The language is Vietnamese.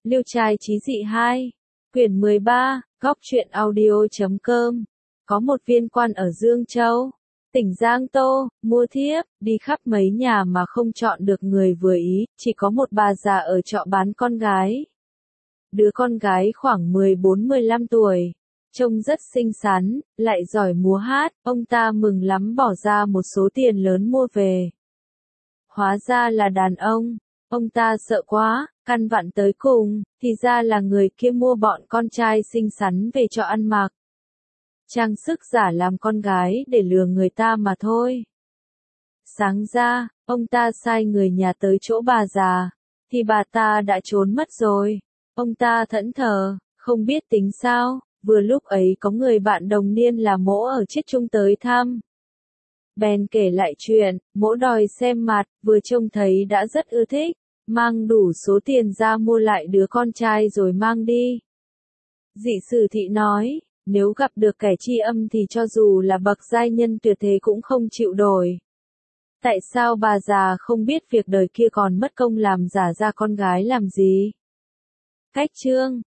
Liêu trai chí dị 2, quyển 13, góc truyện audio.com. Có một viên quan ở Dương Châu, tỉnh Giang Tô, mua thiếp, đi khắp mấy nhà mà không chọn được người vừa ý, chỉ có một bà già ở trọ bán con gái. Đứa con gái khoảng 14-15 tuổi, trông rất xinh xắn, lại giỏi múa hát, ông ta mừng lắm bỏ ra một số tiền lớn mua về. Hóa ra là đàn ông ta sợ quá, căn vặn tới cùng, thì ra là người kia mua bọn con trai xinh xắn về cho ăn mặc. Trang sức giả làm con gái để lừa người ta mà thôi. Sáng ra, ông ta sai người nhà tới chỗ bà già, thì bà ta đã trốn mất rồi. Ông ta thẫn thờ, không biết tính sao, vừa lúc ấy có người bạn đồng niên là Mỗ ở Chiết Trung tới thăm. Bèn kể lại chuyện, Mỗ đòi xem mặt, vừa trông thấy đã rất ưa thích, mang đủ số tiền ra mua lại đứa con trai rồi mang đi. Dị Sử Thị nói, nếu gặp được kẻ tri âm thì cho dù là bậc giai nhân tuyệt thế cũng không chịu đổi. Tại sao bà già không biết việc đời kia còn mất công làm giả ra con gái làm gì? Cách chương